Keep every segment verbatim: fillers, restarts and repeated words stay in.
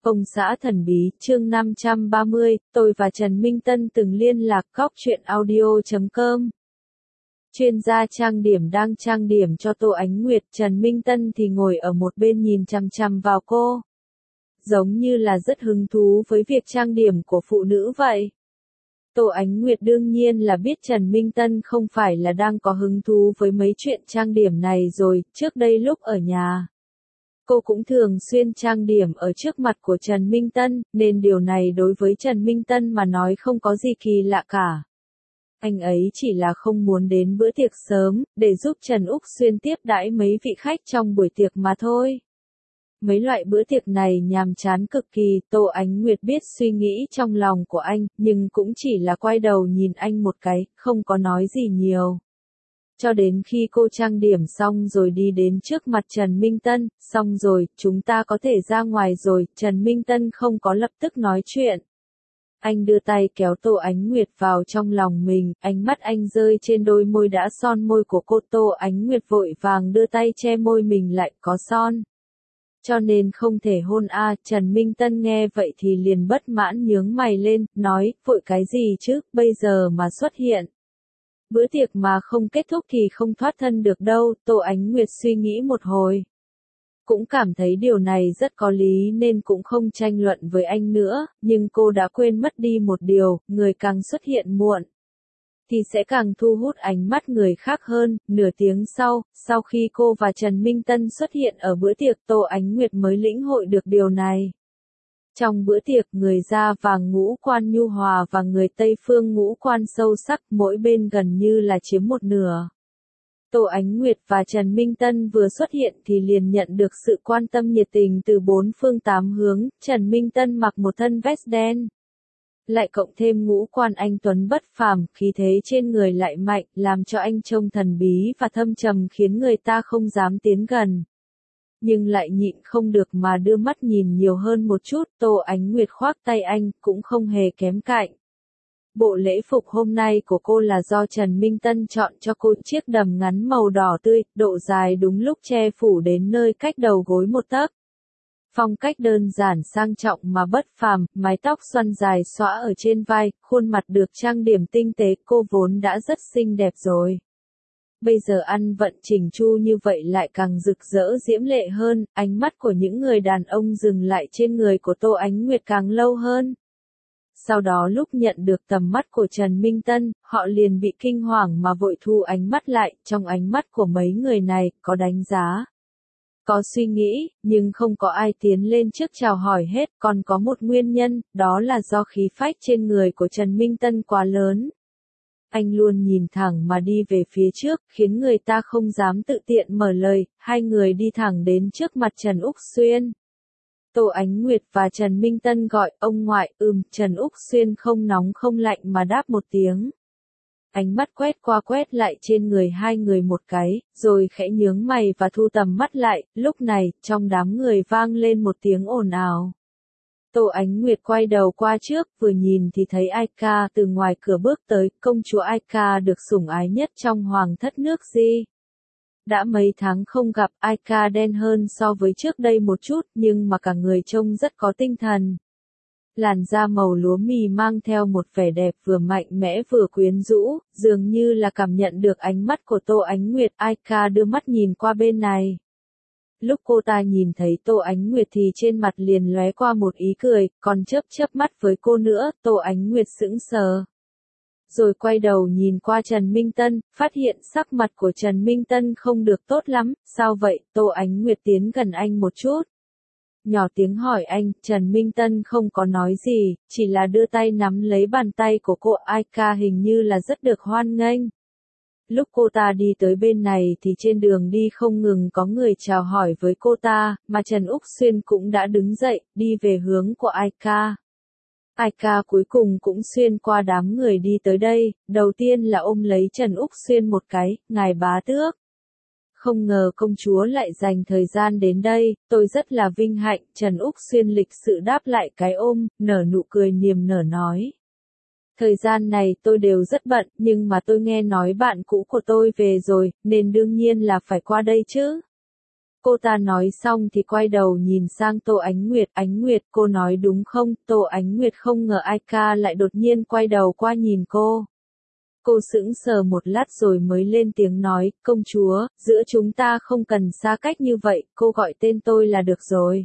Công xã thần bí, chương năm trăm ba mươi, tôi và Trần Minh Tân từng liên lạc. Góc truyện audio chấm com. Chuyên gia trang điểm đang trang điểm cho Tô Ánh Nguyệt, Trần Minh Tân thì ngồi ở một bên nhìn chằm chằm vào cô. Giống như là rất hứng thú với việc trang điểm của phụ nữ vậy. Tô Ánh Nguyệt đương nhiên là biết Trần Minh Tân không phải là đang có hứng thú với mấy chuyện trang điểm này rồi, trước đây lúc ở nhà. Cô cũng thường xuyên trang điểm ở trước mặt của Trần Minh Tân, nên điều này đối với Trần Minh Tân mà nói không có gì kỳ lạ cả. Anh ấy chỉ là không muốn đến bữa tiệc sớm, để giúp Trần Úc Xuyên tiếp đãi mấy vị khách trong buổi tiệc mà thôi. Mấy loại bữa tiệc này nhàm chán cực kỳ, Tô Ánh Nguyệt biết suy nghĩ trong lòng của anh, nhưng cũng chỉ là quay đầu nhìn anh một cái, không có nói gì nhiều. Cho đến khi cô trang điểm xong rồi đi đến trước mặt Trần Minh Tân, xong rồi, chúng ta có thể ra ngoài rồi, Trần Minh Tân không có lập tức nói chuyện. Anh đưa tay kéo Tô Ánh Nguyệt vào trong lòng mình, ánh mắt anh rơi trên đôi môi đã son môi của cô. Tô Ánh Nguyệt vội vàng đưa tay che môi mình lại, có son. Cho nên không thể hôn a. Trần Minh Tân nghe vậy thì liền bất mãn nhướng mày lên, nói, vội cái gì chứ, bây giờ mà xuất hiện. Bữa tiệc mà không kết thúc thì không thoát thân được đâu. Tô Ánh Nguyệt suy nghĩ một hồi. Cũng cảm thấy điều này rất có lý nên cũng không tranh luận với anh nữa, nhưng cô đã quên mất đi một điều, người càng xuất hiện muộn thì sẽ càng thu hút ánh mắt người khác hơn. Nửa tiếng sau, sau khi cô và Trần Minh Tân xuất hiện ở bữa tiệc, Tô Ánh Nguyệt mới lĩnh hội được điều này. Trong bữa tiệc, người da vàng ngũ quan nhu hòa và người Tây phương ngũ quan sâu sắc, mỗi bên gần như là chiếm một nửa. Tô Ánh Nguyệt và Trần Minh Tân vừa xuất hiện thì liền nhận được sự quan tâm nhiệt tình từ bốn phương tám hướng. Trần Minh Tân mặc một thân vest đen, lại cộng thêm ngũ quan anh tuấn bất phàm, khí thế trên người lại mạnh, làm cho anh trông thần bí và thâm trầm khiến người ta không dám tiến gần. Nhưng lại nhịn không được mà đưa mắt nhìn nhiều hơn một chút. Tô Ánh Nguyệt khoác tay anh, cũng không hề kém cạnh. Bộ lễ phục hôm nay của cô là do Trần Minh Tân chọn cho cô, chiếc đầm ngắn màu đỏ tươi, độ dài đúng lúc che phủ đến nơi cách đầu gối một tấc. Phong cách đơn giản sang trọng mà bất phàm, mái tóc xoăn dài xõa ở trên vai, khuôn mặt được trang điểm tinh tế, cô vốn đã rất xinh đẹp rồi. Bây giờ ăn vận chỉnh chu như vậy lại càng rực rỡ diễm lệ hơn, ánh mắt của những người đàn ông dừng lại trên người của Tô Ánh Nguyệt càng lâu hơn. Sau đó lúc nhận được tầm mắt của Trần Minh Tân, họ liền bị kinh hoàng mà vội thu ánh mắt lại. Trong ánh mắt của mấy người này, có đánh giá, có suy nghĩ, nhưng không có ai tiến lên trước chào hỏi hết. Còn có một nguyên nhân, đó là do khí phách trên người của Trần Minh Tân quá lớn. Anh luôn nhìn thẳng mà đi về phía trước, khiến người ta không dám tự tiện mở lời. Hai người đi thẳng đến trước mặt Trần Úc Xuyên. Tô Ánh Nguyệt và Trần Minh Tân gọi, ông ngoại. Ừm, Trần Úc Xuyên không nóng không lạnh mà đáp một tiếng. Ánh mắt quét qua quét lại trên người hai người một cái, rồi khẽ nhướng mày và thu tầm mắt lại. Lúc này, trong đám người vang lên một tiếng ồn ào. Tô Ánh Nguyệt quay đầu qua trước, vừa nhìn thì thấy Ai Ca từ ngoài cửa bước tới. Công chúa Ai Ca được sủng ái nhất trong hoàng thất nước Di. Đã mấy tháng không gặp, Ai Ca đen hơn so với trước đây một chút, nhưng mà cả người trông rất có tinh thần. Làn da màu lúa mì mang theo một vẻ đẹp vừa mạnh mẽ vừa quyến rũ, dường như là cảm nhận được ánh mắt của Tô Ánh Nguyệt. Ai Ca đưa mắt nhìn qua bên này. Lúc cô ta nhìn thấy Tô Ánh Nguyệt thì trên mặt liền lóe qua một ý cười, còn chớp chớp mắt với cô nữa. Tô Ánh Nguyệt sững sờ. Rồi quay đầu nhìn qua Trần Minh Tân, phát hiện sắc mặt của Trần Minh Tân không được tốt lắm. Sao vậy? Tô Ánh Nguyệt tiến gần anh một chút, nhỏ tiếng hỏi anh. Trần Minh Tân không có nói gì, chỉ là đưa tay nắm lấy bàn tay của cô. Ai Ca hình như là rất được hoan nghênh. Lúc cô ta đi tới bên này thì trên đường đi không ngừng có người chào hỏi với cô ta, mà Trần Úc Xuyên cũng đã đứng dậy, đi về hướng của Ai Ca. Ai Ca cuối cùng cũng xuyên qua đám người đi tới đây, đầu tiên là ôm lấy Trần Úc Xuyên một cái, ngài bá tước. Không ngờ công chúa lại dành thời gian đến đây, tôi rất là vinh hạnh. Trần Úc Xuyên lịch sự đáp lại cái ôm, nở nụ cười niềm nở nói. Thời gian này tôi đều rất bận, nhưng mà tôi nghe nói bạn cũ của tôi về rồi, nên đương nhiên là phải qua đây chứ. Cô ta nói xong thì quay đầu nhìn sang Tô Ánh Nguyệt. Ánh Nguyệt, cô nói đúng không? Tô Ánh Nguyệt không ngờ Ai Ca lại đột nhiên quay đầu qua nhìn cô. Cô sững sờ một lát rồi mới lên tiếng nói, công chúa, giữa chúng ta không cần xa cách như vậy, cô gọi tên tôi là được rồi.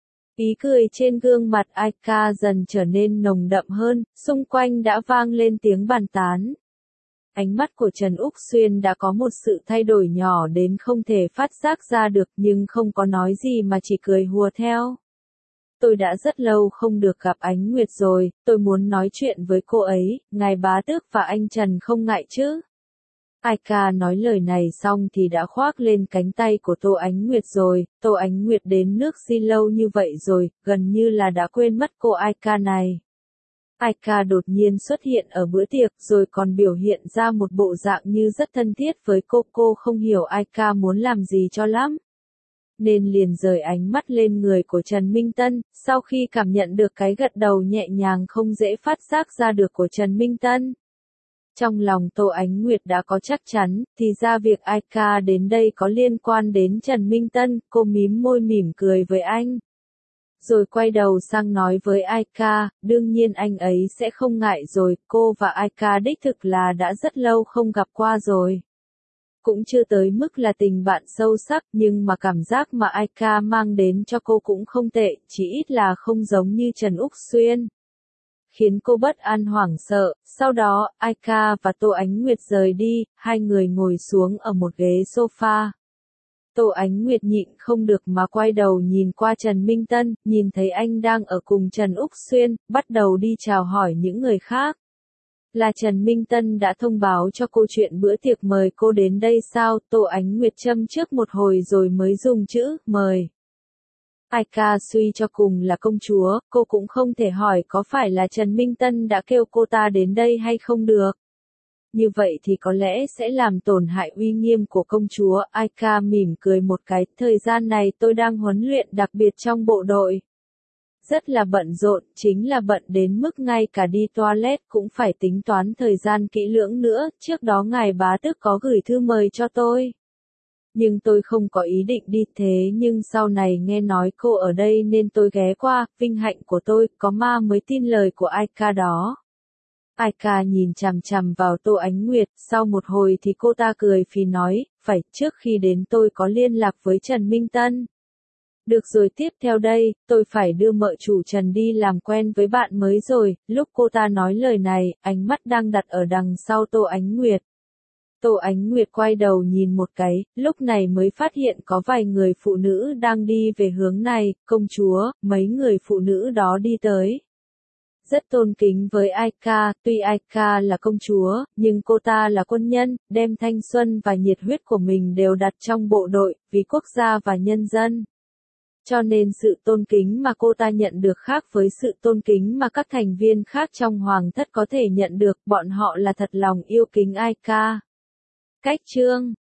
Ý cười trên gương mặt Ai Ca dần trở nên nồng đậm hơn, xung quanh đã vang lên tiếng bàn tán. Ánh mắt của Trần Úc Xuyên đã có một sự thay đổi nhỏ đến không thể phát giác ra được nhưng không có nói gì mà chỉ cười hùa theo. Tôi đã rất lâu không được gặp Ánh Nguyệt rồi, tôi muốn nói chuyện với cô ấy, ngài bá tước và anh Trần không ngại chứ. Ai Ca nói lời này xong thì đã khoác lên cánh tay của Tô Ánh Nguyệt rồi, Tô Ánh Nguyệt đến nước Di lâu như vậy rồi, gần như là đã quên mất cô Ai Ca này. Ai Ca đột nhiên xuất hiện ở bữa tiệc rồi còn biểu hiện ra một bộ dạng như rất thân thiết với cô. Cô không hiểu Ai Ca muốn làm gì cho lắm. Nên liền rời ánh mắt lên người của Trần Minh Tân, sau khi cảm nhận được cái gật đầu nhẹ nhàng không dễ phát giác ra được của Trần Minh Tân. Trong lòng Tô Ánh Nguyệt đã có chắc chắn, thì ra việc Ai Ca đến đây có liên quan đến Trần Minh Tân, cô mím môi mỉm cười với anh. Rồi quay đầu sang nói với Ai Ca, đương nhiên anh ấy sẽ không ngại rồi, cô và Ai Ca đích thực là đã rất lâu không gặp qua rồi. Cũng chưa tới mức là tình bạn sâu sắc nhưng mà cảm giác mà Ai Ca mang đến cho cô cũng không tệ, chỉ ít là không giống như Trần Úc Xuyên. Khiến cô bất an hoảng sợ, sau đó, Ai Ca và Tô Ánh Nguyệt rời đi, hai người ngồi xuống ở một ghế sofa. Tô Ánh Nguyệt nhịn không được mà quay đầu nhìn qua Trần Minh Tân, nhìn thấy anh đang ở cùng Trần Úc Xuyên, bắt đầu đi chào hỏi những người khác. Là Trần Minh Tân đã thông báo cho cô chuyện bữa tiệc mời cô đến đây sao? Tô Ánh Nguyệt châm trước một hồi rồi mới dùng chữ mời. Ai Ca suy cho cùng là công chúa, cô cũng không thể hỏi có phải là Trần Minh Tân đã kêu cô ta đến đây hay không được. Như vậy thì có lẽ sẽ làm tổn hại uy nghiêm của công chúa. Ai Ca mỉm cười một cái, thời gian này tôi đang huấn luyện đặc biệt trong bộ đội. Rất là bận rộn, chính là bận đến mức ngay cả đi toilet cũng phải tính toán thời gian kỹ lưỡng nữa, trước đó ngài bá tước có gửi thư mời cho tôi. Nhưng tôi không có ý định đi thế nhưng sau này nghe nói cô ở đây nên tôi ghé qua, vinh hạnh của tôi, có ma mới tin lời của Ai Ca đó. Ai Ca nhìn chằm chằm vào Tô Ánh Nguyệt, sau một hồi thì cô ta cười phì nói, phải, trước khi đến tôi có liên lạc với Trần Minh Tân. Được rồi, tiếp theo đây, tôi phải đưa mợ chủ Trần đi làm quen với bạn mới rồi. Lúc cô ta nói lời này, ánh mắt đang đặt ở đằng sau Tô Ánh Nguyệt. Tô Ánh Nguyệt quay đầu nhìn một cái, lúc này mới phát hiện có vài người phụ nữ đang đi về hướng này, công chúa, mấy người phụ nữ đó đi tới. Rất tôn kính với Ai Ca, tuy Ai Ca là công chúa, nhưng cô ta là quân nhân, đem thanh xuân và nhiệt huyết của mình đều đặt trong bộ đội, vì quốc gia và nhân dân. Cho nên sự tôn kính mà cô ta nhận được khác với sự tôn kính mà các thành viên khác trong hoàng thất có thể nhận được, bọn họ là thật lòng yêu kính Ai Ca. Cách chương